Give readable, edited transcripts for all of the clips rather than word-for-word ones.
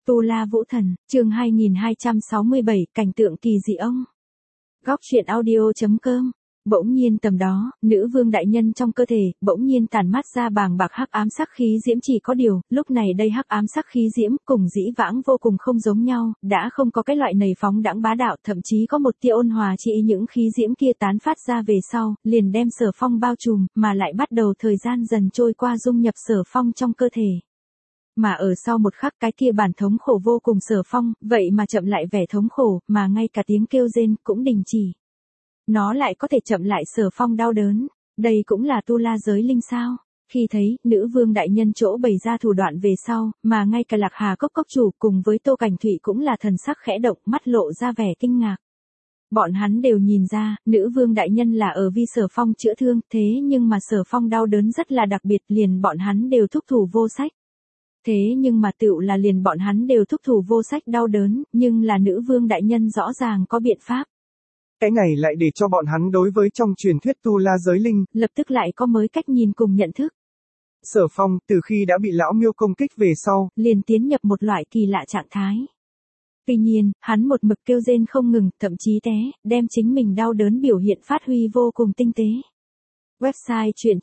Tu La Vũ Thần, chương 2267, cảnh tượng kỳ dị ông. Góc truyện audio.com. Bỗng nhiên tầm đó, nữ vương đại nhân trong cơ thể, bỗng nhiên tản mát ra bàng bạc hắc ám sắc khí diễm, chỉ có điều, lúc này đây hắc ám sắc khí diễm, cùng dĩ vãng vô cùng không giống nhau, đã không có cái loại nầy phóng đãng bá đạo, thậm chí có một tia ôn hòa chỉ những khí diễm kia tán phát ra về sau, liền đem Sở Phong bao trùm, mà lại bắt đầu thời gian dần trôi qua dung nhập Sở Phong trong cơ thể. Mà ở sau một khắc cái kia bản thống khổ vô cùng Sở Phong, vậy mà chậm lại vẻ thống khổ, mà ngay cả tiếng kêu rên cũng đình chỉ. Nó lại có thể chậm lại Sở Phong đau đớn, đây cũng là tu la giới linh sao? Khi thấy, nữ vương đại nhân chỗ bày ra thủ đoạn về sau, mà ngay cả Lạc Hà Cốc cốc chủ cùng với Tô Cảnh Thụy cũng là thần sắc khẽ động, mắt lộ ra vẻ kinh ngạc. Bọn hắn đều nhìn ra, nữ vương đại nhân là ở vì Sở Phong chữa thương, thế nhưng mà Sở Phong đau đớn rất là đặc biệt, liền bọn hắn đều thúc thủ vô sách. Thế nhưng mà tựu là liền bọn hắn đều thúc thủ vô sách đau đớn, nhưng là nữ vương đại nhân rõ ràng có biện pháp. Cái này lại để cho bọn hắn đối với trong truyền thuyết tu la giới linh, lập tức lại có mới cách nhìn cùng nhận thức. Sở Phong, từ khi đã bị lão miêu công kích về sau, liền tiến nhập một loại kỳ lạ trạng thái. Tuy nhiên, hắn một mực kêu rên không ngừng, thậm chí đem chính mình đau đớn biểu hiện phát huy vô cùng tinh tế. Website truyện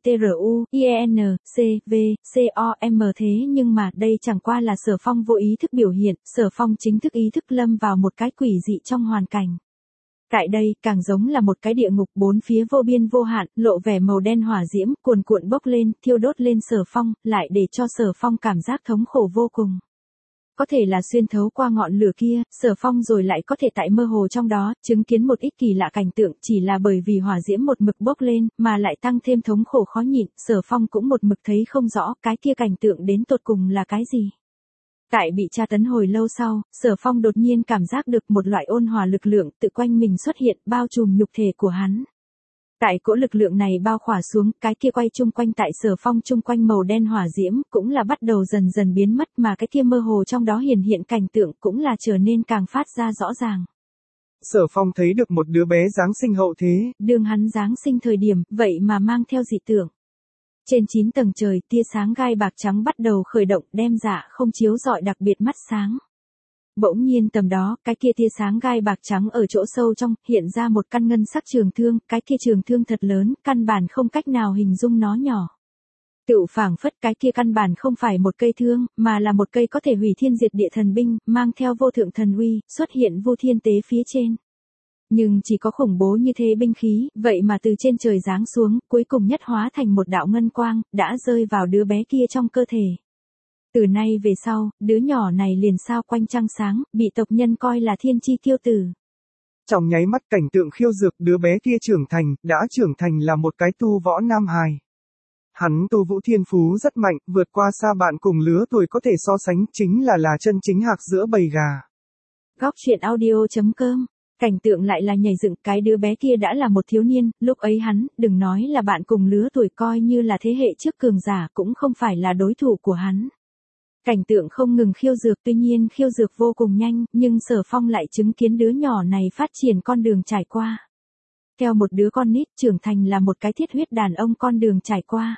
truyenitru.com thế nhưng mà đây chẳng qua là Sở Phong vô ý thức biểu hiện, Sở Phong chính thức ý thức lâm vào một cái quỷ dị trong hoàn cảnh. Tại đây, càng giống là một cái địa ngục bốn phía vô biên vô hạn, lộ vẻ màu đen hỏa diễm, cuồn cuộn bốc lên, thiêu đốt lên Sở Phong, lại để cho Sở Phong cảm giác thống khổ vô cùng. Có thể là xuyên thấu qua ngọn lửa kia, Sở Phong rồi lại có thể tại mơ hồ trong đó, chứng kiến một ít kỳ lạ cảnh tượng, chỉ là bởi vì hỏa diễm một mực bốc lên, mà lại tăng thêm thống khổ khó nhịn, Sở Phong cũng một mực thấy không rõ, cái kia cảnh tượng đến tột cùng là cái gì. Tại bị tra tấn hồi lâu sau, Sở Phong đột nhiên cảm giác được một loại ôn hòa lực lượng tự quanh mình xuất hiện, bao trùm nhục thể của hắn. Tại cỗ lực lượng này bao khỏa xuống, cái kia quay chung quanh tại Sở Phong chung quanh màu đen hỏa diễm, cũng là bắt đầu dần dần biến mất, mà cái kia mơ hồ trong đó hiện cảnh tượng cũng là trở nên càng phát ra rõ ràng. Sở Phong thấy được một đứa bé Giáng sinh hậu thế. Đương hắn Giáng sinh thời điểm, vậy mà mang theo dị tượng. Trên 9 tầng trời, tia sáng gai bạc trắng bắt đầu khởi động, đem dạ không chiếu rọi đặc biệt mắt sáng. Bỗng nhiên tầm đó, cái kia tia sáng gai bạc trắng ở chỗ sâu trong, hiện ra một căn ngân sắc trường thương, cái kia trường thương thật lớn, căn bản không cách nào hình dung nó nhỏ. Tựu phảng phất cái kia căn bản không phải một cây thương, mà là một cây có thể hủy thiên diệt địa thần binh, mang theo vô thượng thần uy, xuất hiện vô thiên tế phía trên. Nhưng chỉ có khủng bố như thế binh khí, vậy mà từ trên trời giáng xuống, cuối cùng nhất hóa thành một đạo ngân quang, đã rơi vào đứa bé kia trong cơ thể. Từ nay về sau, đứa nhỏ này liền sao quanh trăng sáng, bị tộc nhân coi là thiên chi kiêu tử. Trong nháy mắt cảnh tượng khiêu dược, đứa bé kia đã trưởng thành là một cái tu võ nam hài. Hắn tu vũ thiên phú rất mạnh, vượt qua xa bạn cùng lứa tuổi có thể so sánh, chính là chân chính hạc giữa bầy gà. Góc truyện audio.com. Cảnh tượng lại là nhảy dựng, cái đứa bé kia đã là một thiếu niên, lúc ấy hắn, đừng nói là bạn cùng lứa tuổi, coi như là thế hệ trước cường giả cũng không phải là đối thủ của hắn. Cảnh tượng không ngừng khiêu dược, tuy nhiên khiêu dược vô cùng nhanh, nhưng Sở Phong lại chứng kiến đứa nhỏ này phát triển con đường trải qua. Theo một đứa con nít trưởng thành là một cái thiết huyết đàn ông con đường trải qua.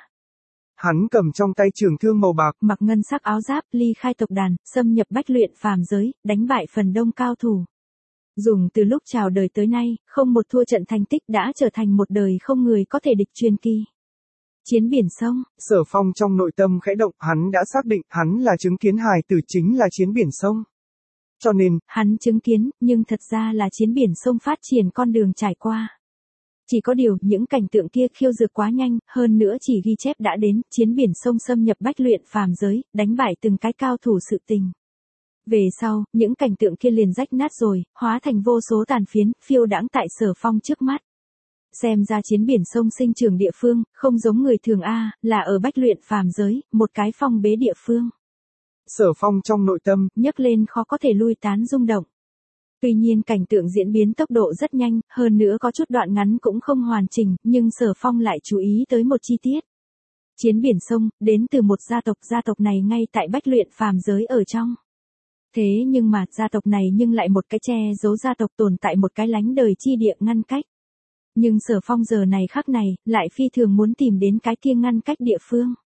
Hắn cầm trong tay trường thương màu bạc, mặc ngân sắc áo giáp, ly khai tộc đàn, xâm nhập bách luyện phàm giới, đánh bại phần đông cao thủ. Dùng từ lúc chào đời tới nay, không một thua trận thành tích đã trở thành một đời không người có thể địch truyền kỳ. Chiến biển sông. Sở Phong trong nội tâm khẽ động, hắn đã xác định, hắn là chứng kiến hài tử chính là chiến biển sông. Cho nên, hắn chứng kiến, nhưng thật ra là chiến biển sông phát triển con đường trải qua. Chỉ có điều, những cảnh tượng kia khiêu dược quá nhanh, hơn nữa chỉ ghi chép đã đến, chiến biển sông xâm nhập bách luyện phàm giới, đánh bại từng cái cao thủ sự tình. Về sau, những cảnh tượng kia liền rách nát rồi, hóa thành vô số tàn phiến, phiêu đãng tại Sở Phong trước mắt. Xem ra chiến biển sông sinh trưởng địa phương, không giống người thường là ở bách luyện phàm giới, một cái phong bế địa phương. Sở Phong trong nội tâm, nhấc lên khó có thể lui tán rung động. Tuy nhiên cảnh tượng diễn biến tốc độ rất nhanh, hơn nữa có chút đoạn ngắn cũng không hoàn chỉnh, nhưng Sở Phong lại chú ý tới một chi tiết. Chiến biển sông, đến từ một gia tộc này ngay tại bách luyện phàm giới ở trong. Thế nhưng mà, gia tộc này nhưng lại một cái che giấu gia tộc tồn tại một cái lánh đời chi địa ngăn cách. Nhưng Sở Phong giờ này khắc này, lại phi thường muốn tìm đến cái kia ngăn cách địa phương.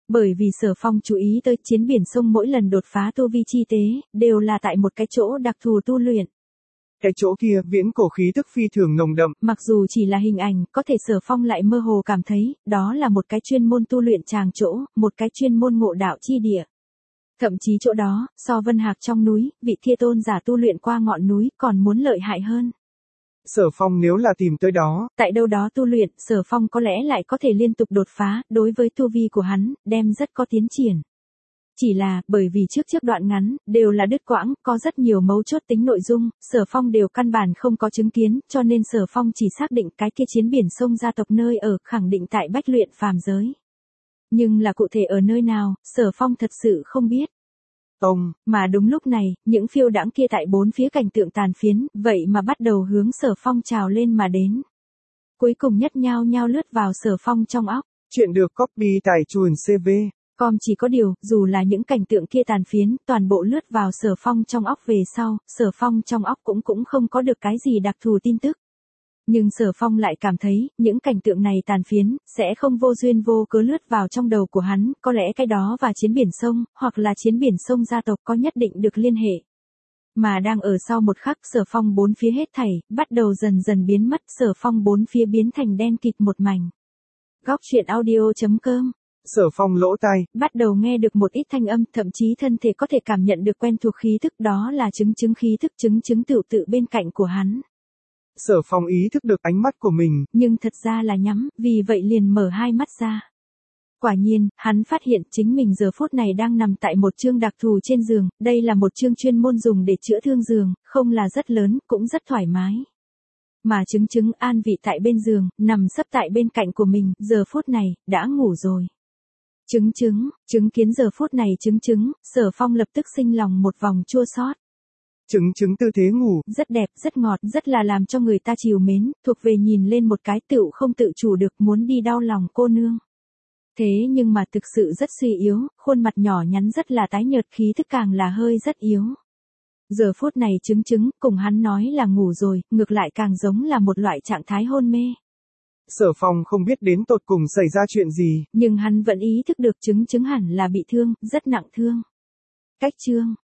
Bởi vì Sở Phong chú ý tới chiến biển sông mỗi lần đột phá tu vi chi tế, đều là tại một cái chỗ đặc thù tu luyện. Cái chỗ kia viễn cổ khí tức phi thường nồng đậm. Mặc dù chỉ là hình ảnh, có thể Sở Phong lại mơ hồ cảm thấy, đó là một cái chuyên môn tu luyện tràng chỗ, một cái chuyên môn ngộ đạo chi địa. Thậm chí chỗ đó, so Vân Hạc trong núi, vị Thiên Tôn giả tu luyện qua ngọn núi còn muốn lợi hại hơn. Sở Phong nếu là tìm tới đó, tại đâu đó tu luyện, Sở Phong có lẽ lại có thể liên tục đột phá, đối với tu vi của hắn, đem rất có tiến triển. Chỉ là, bởi vì trước đoạn ngắn, đều là đứt quãng, có rất nhiều mấu chốt tính nội dung, Sở Phong đều căn bản không có chứng kiến, cho nên Sở Phong chỉ xác định cái kia chiến biển sông gia tộc nơi ở, khẳng định tại Bách Luyện phàm giới. Nhưng là cụ thể ở nơi nào, Sở Phong thật sự không biết. Mà đúng lúc này, những phiêu đãng kia tại bốn phía cảnh tượng tàn phiến, vậy mà bắt đầu hướng Sở Phong trào lên mà đến. Cuối cùng nhất nhao nhao lướt vào Sở Phong trong óc. Chuyện được copy tại chuồn CV. Chỉ có điều, dù là những cảnh tượng kia tàn phiến, toàn bộ lướt vào Sở Phong trong óc về sau, Sở Phong trong óc cũng không có được cái gì đặc thù tin tức. Nhưng Sở Phong lại cảm thấy, những cảnh tượng này tàn phiến, sẽ không vô duyên vô cớ lướt vào trong đầu của hắn, có lẽ cái đó và chiến biển sông, hoặc là chiến biển sông gia tộc có nhất định được liên hệ. Mà đang ở sau một khắc Sở Phong bốn phía hết thảy, bắt đầu dần dần biến mất, Sở Phong bốn phía biến thành đen kịt một mảnh. Góc truyện audio.com. Sở Phong lỗ tai, bắt đầu nghe được một ít thanh âm, thậm chí thân thể có thể cảm nhận được quen thuộc khí thức, đó là chứng khí thức chứng tự bên cạnh của hắn. Sở Phong ý thức được ánh mắt của mình, nhưng thật ra là nhắm, vì vậy liền mở hai mắt ra. Quả nhiên, hắn phát hiện chính mình giờ phút này đang nằm tại một chương đặc thù trên giường, đây là một chương chuyên môn dùng để chữa thương giường, không là rất lớn, cũng rất thoải mái. Mà chứng an vị tại bên giường, nằm sấp tại bên cạnh của mình, giờ phút này, đã ngủ rồi. Chứng kiến giờ phút này chứng, Sở Phong lập tức sinh lòng một vòng chua xót. Chứng tư thế ngủ, rất đẹp, rất ngọt, rất là làm cho người ta trìu mến, thuộc về nhìn lên một cái tựu không tự chủ được muốn đi đau lòng cô nương. Thế nhưng mà thực sự rất suy yếu, khuôn mặt nhỏ nhắn rất là tái nhợt, khí thức càng là hơi rất yếu. Giờ phút này chứng cùng hắn nói là ngủ rồi, ngược lại càng giống là một loại trạng thái hôn mê. Sở Phong không biết đến tột cùng xảy ra chuyện gì, nhưng hắn vẫn ý thức được chứng hẳn là bị thương, rất nặng thương. Cách chương